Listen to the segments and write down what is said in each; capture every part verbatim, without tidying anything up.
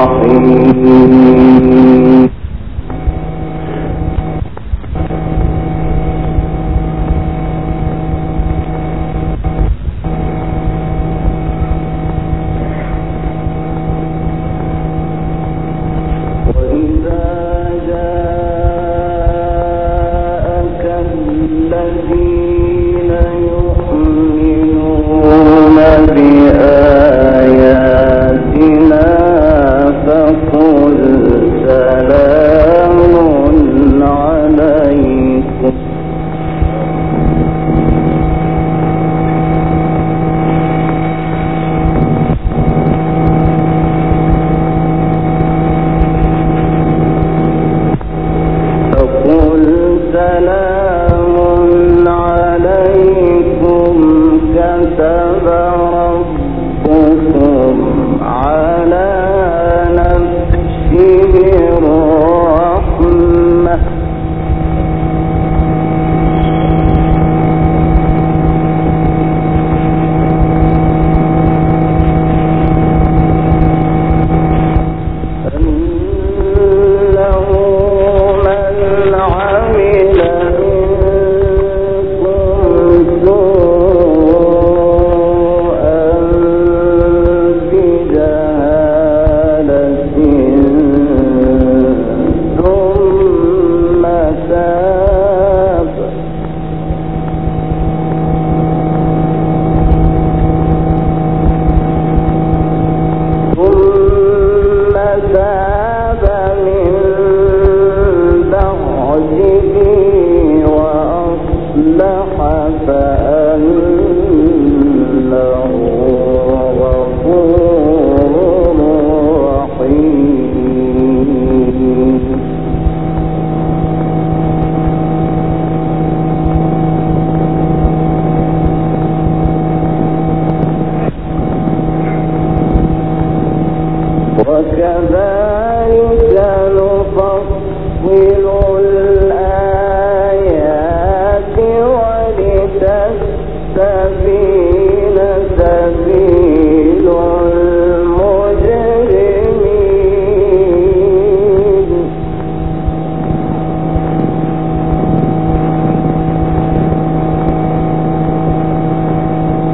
رحيم.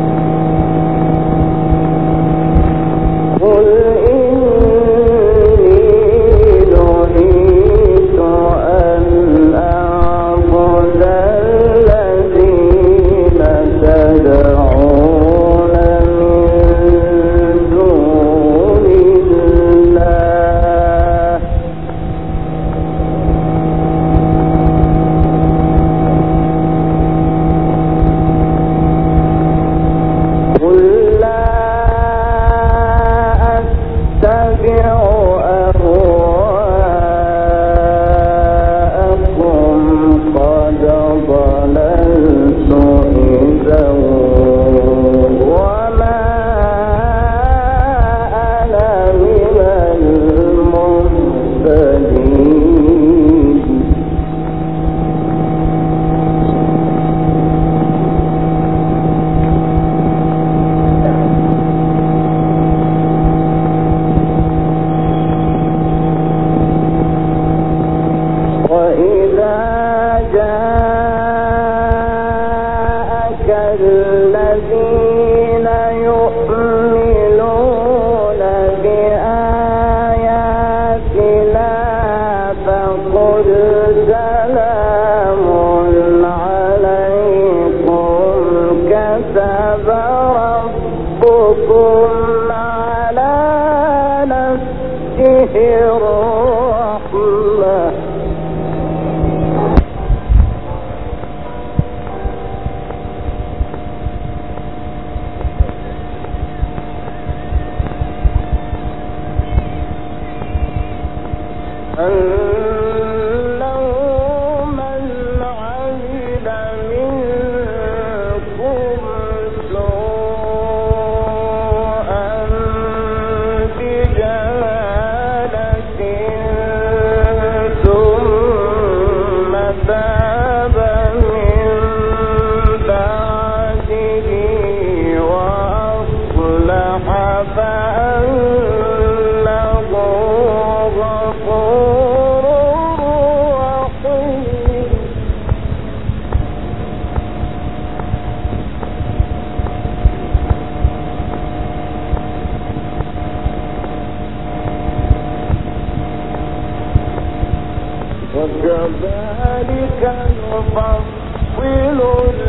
قل إني وكذلك نفصل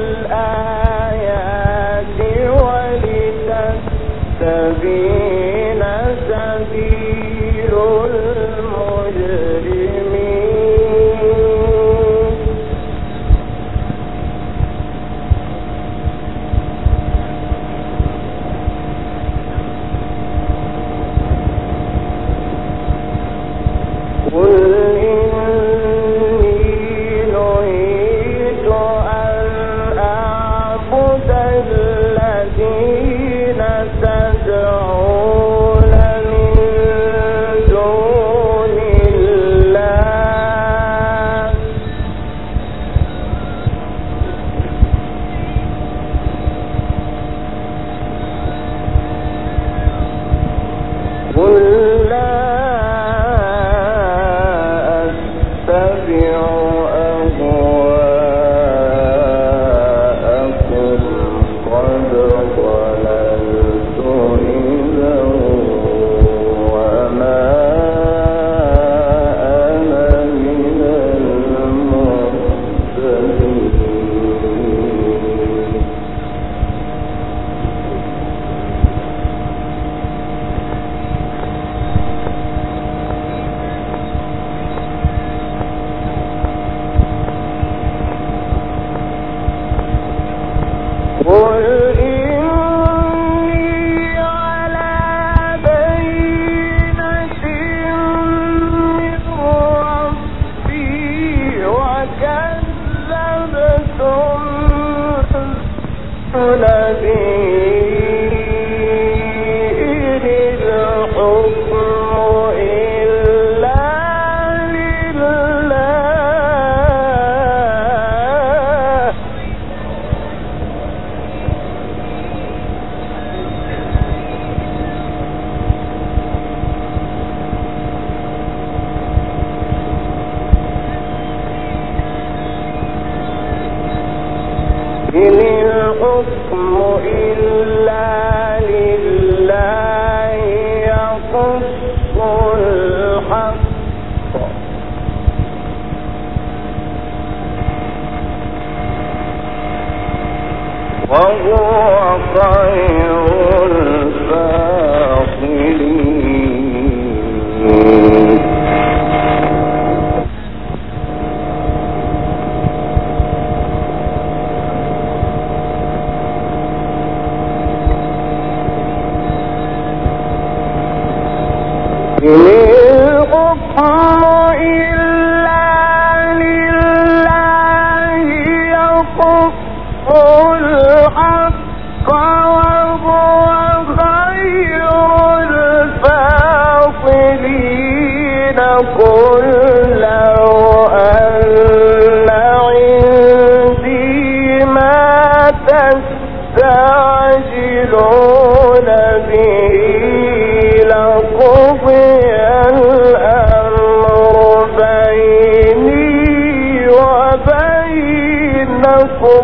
الآيات ولتستبين سبيل المجرمين. قل إني نهيت أن أعبد الذين تدعون من دون الله قل لا أتبع أهواءكم قد ضللت إذا وما أنا من المهتدين. قل إني على بينة من ربي وكذبتم به. إن الحكم إلا لله إن الحكم إلا لله يقص الحق وهو خير الفاصلين. إن الحكم إلا لله يقص الحق وهو خير الفاصلين. قل لو أن عندي ما تستعجلون به لقضي الأمر بيني وبينكم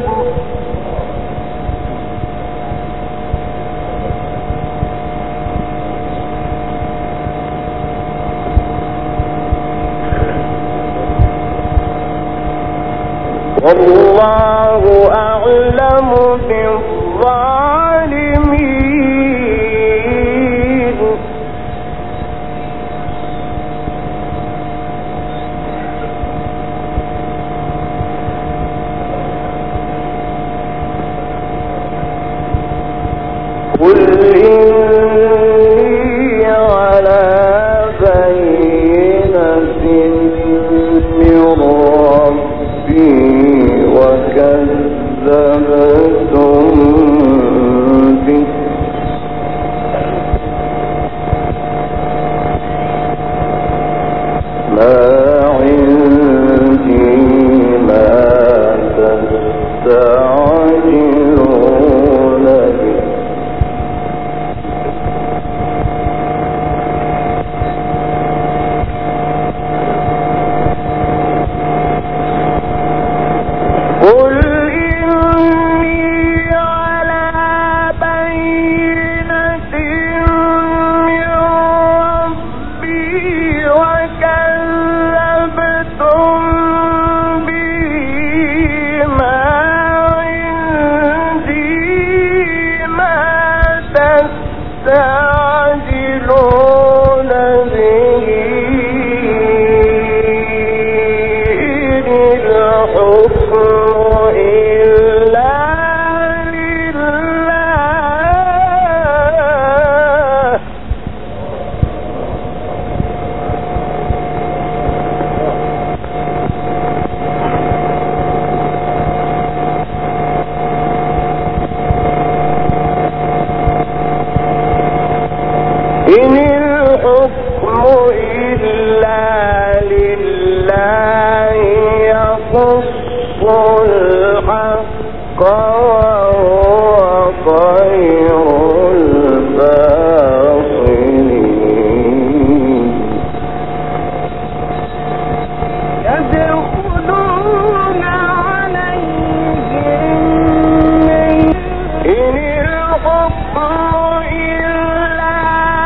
والله أعلم بالظالمين. قل إني على بينة من ربي وكذبتم به. ما عندي ما تستعجلون به تستعجلون به إن الحكم إلا لله إن الحكم إلا لله يقص الحق وهو خير الفاصلين يدخلون عليهم من إن الحكم إلا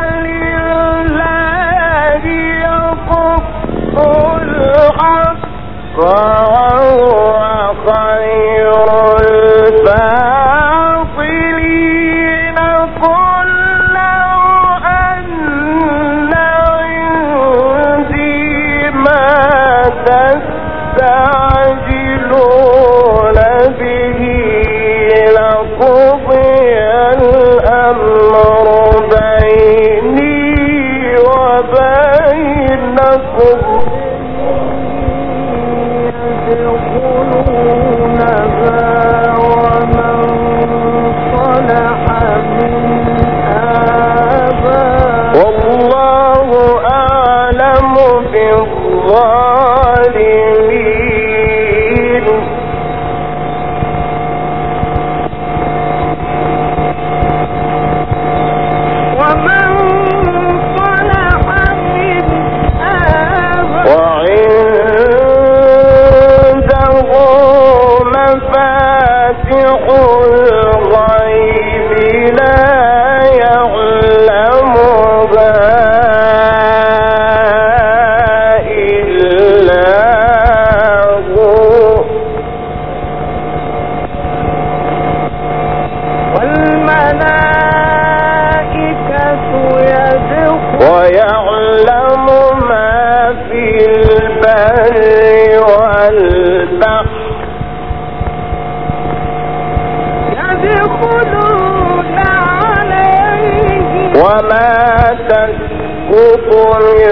لله يقص الحق وهو خير الفاصلين قل لو أن عندي ما تستعجلون به لقضي الأمر بيني وبينكم يدخلونها ومن صلح من آبائهم والله أعلم بالظالمين ومن صلح من آبائهم وعنده مفاتح الغيب لا يعلمها إلا هو والملائكة يدخلون ويعلم ما في البر والبحر يدخلون عليه وما تسقط من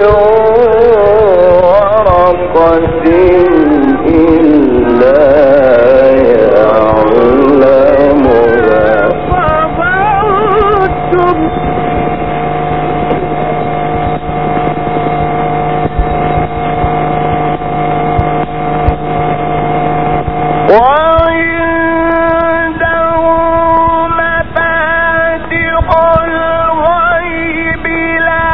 ورقة إلا يعلمها فظننتم وعنده مفاتح الغيب لا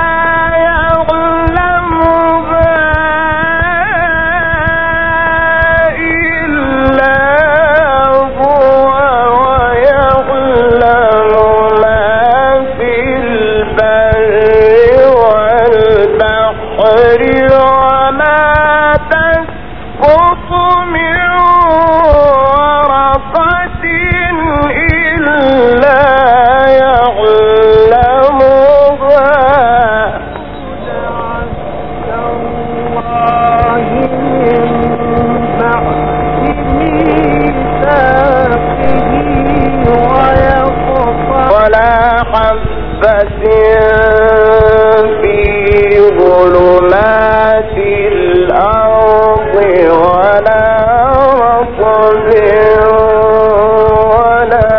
يعلمها إلا هو ويعلم ما في البر والبحر وما تسقط من ورقة إلا يعلمها عسى الله من بعد ميثاقه ويقطع ولا حبة في ظلمات الأرض ولا رطب ولا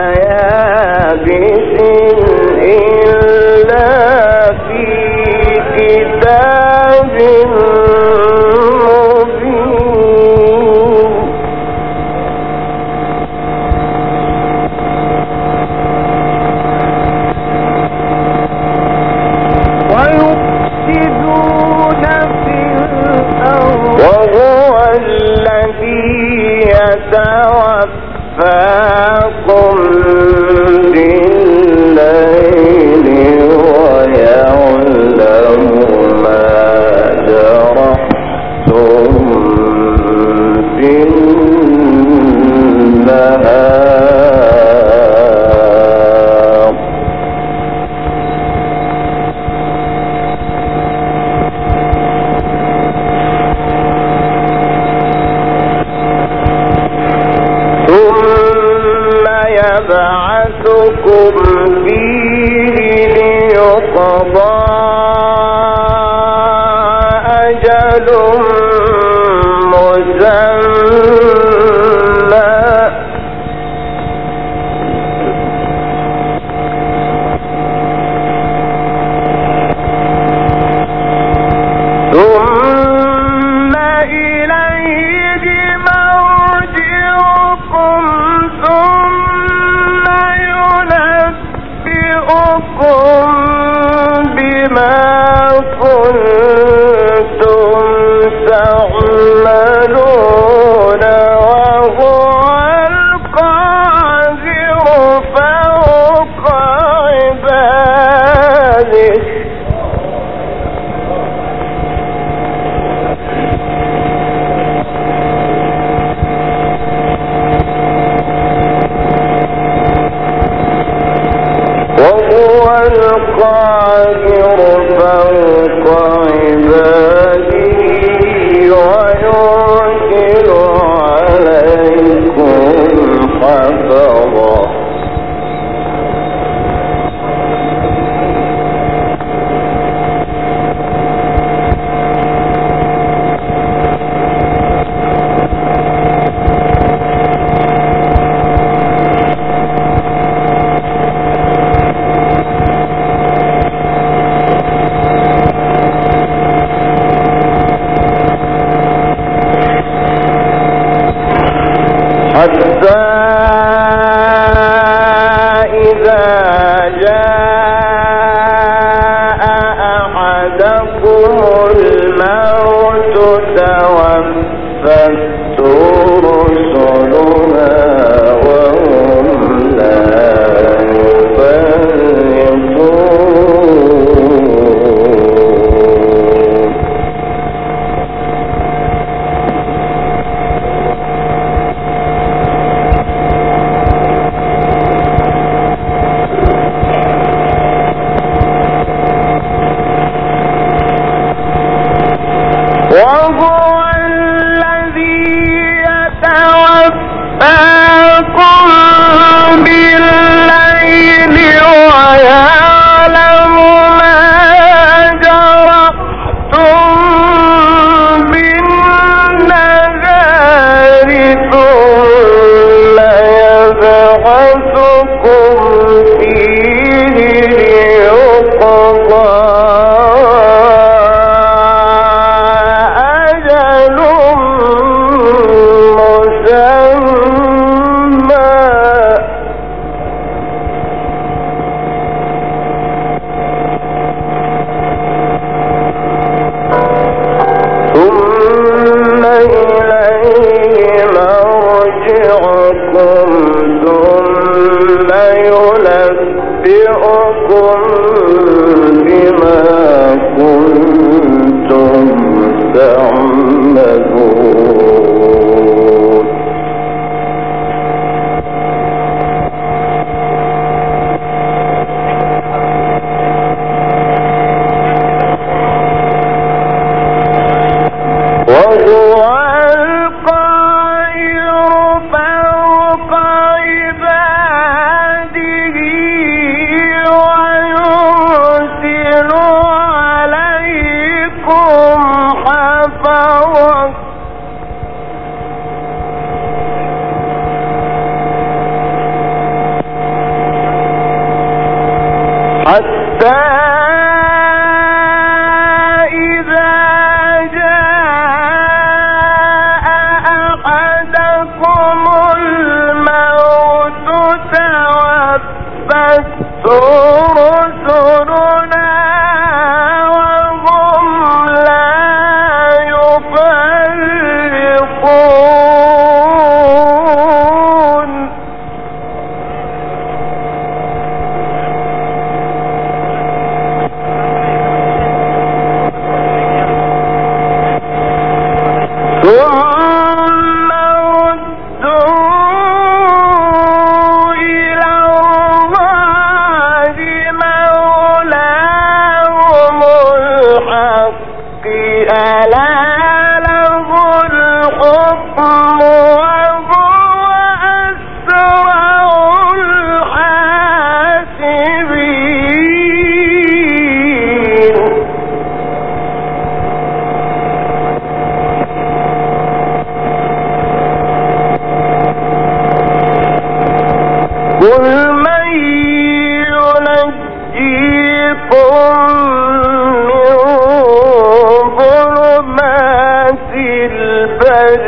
يابس إلا في كتاب مبين ويفسدون في الأرض وهو الذي القاهر فوق عباده ويرسل عليكم حفظا حتى إذا جاء أحدكم الموت توفته رسلنا وهم لا يفرطون وهو الذي يتوفاكم بالليل ويعلم ما جرحتم بالنهار ثم يبعثكم فيه ليقضى ثم إليه مرجعكم ثم ينبئكم بما كنتم تعملون وهو القاهر فوق عباده ويرسل عليكم حفظا حتى رسلنا وهم لا يفرطون ثم ردوا إلى الله مولاهم الحق ألا له الحكم وهو أسرع الحاسبين قل من ينجيكم من ظلمات البر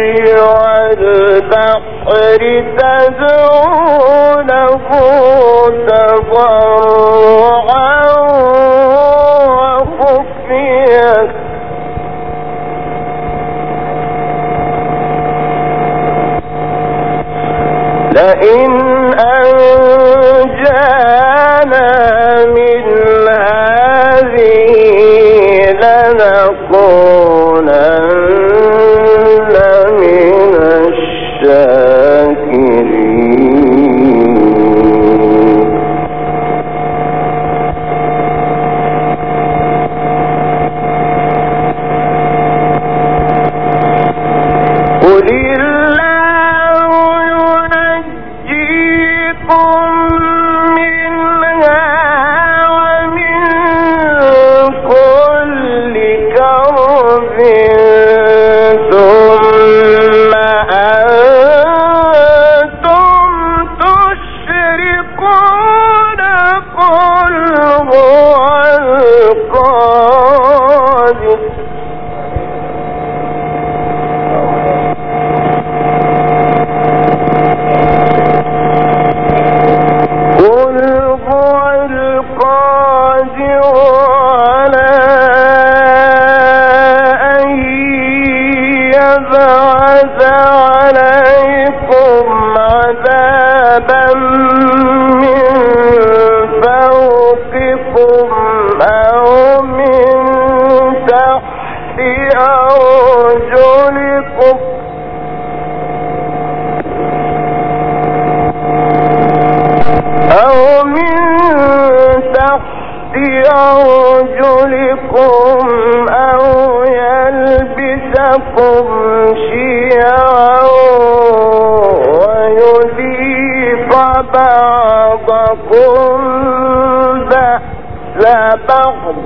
والبحر تدعونه تضرعا وخفية لئن أنجانا من أرجلكم أو يلبسكم شيعا ويذيق بعضكم بأس بعض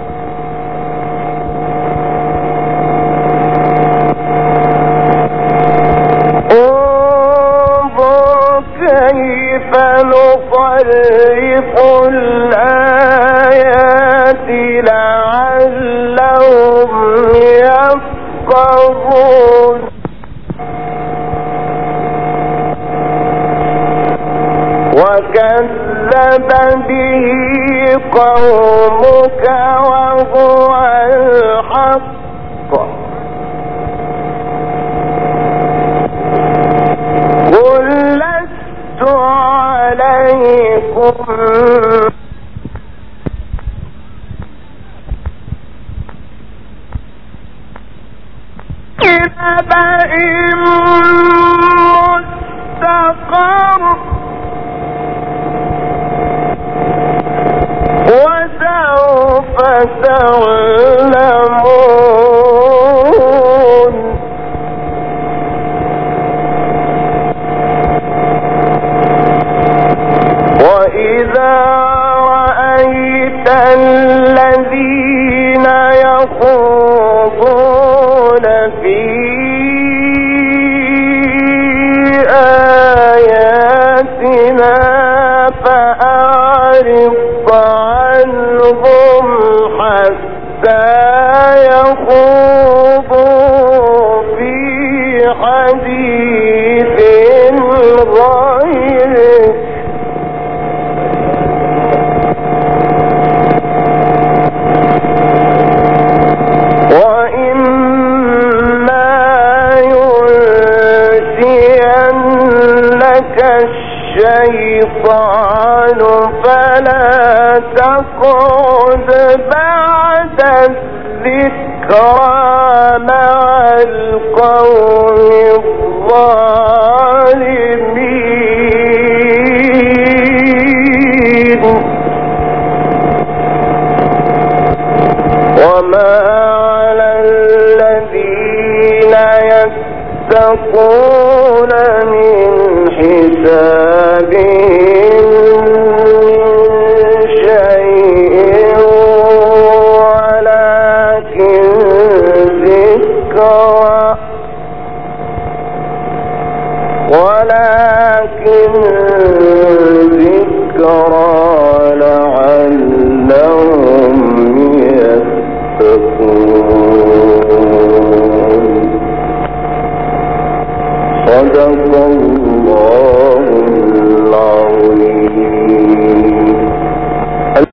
انظر كيف نصرف الآيات لعلهم يفقهون وكذب به قومك وهو الحق قل لست عليكم بنبأ مستقر وسوف تعلمون وإذا رأيت الذين يخوضون في آياتنا فأعرض عنهم حتى يخوضوا في حديث غيره وإما ينسينك الشيطان فلا تقعد بعد الذكرى مع القوم الظالمين وما على الذين يتقون من حسابهم ولكن ذكرى لعلهم يتقون صدق الله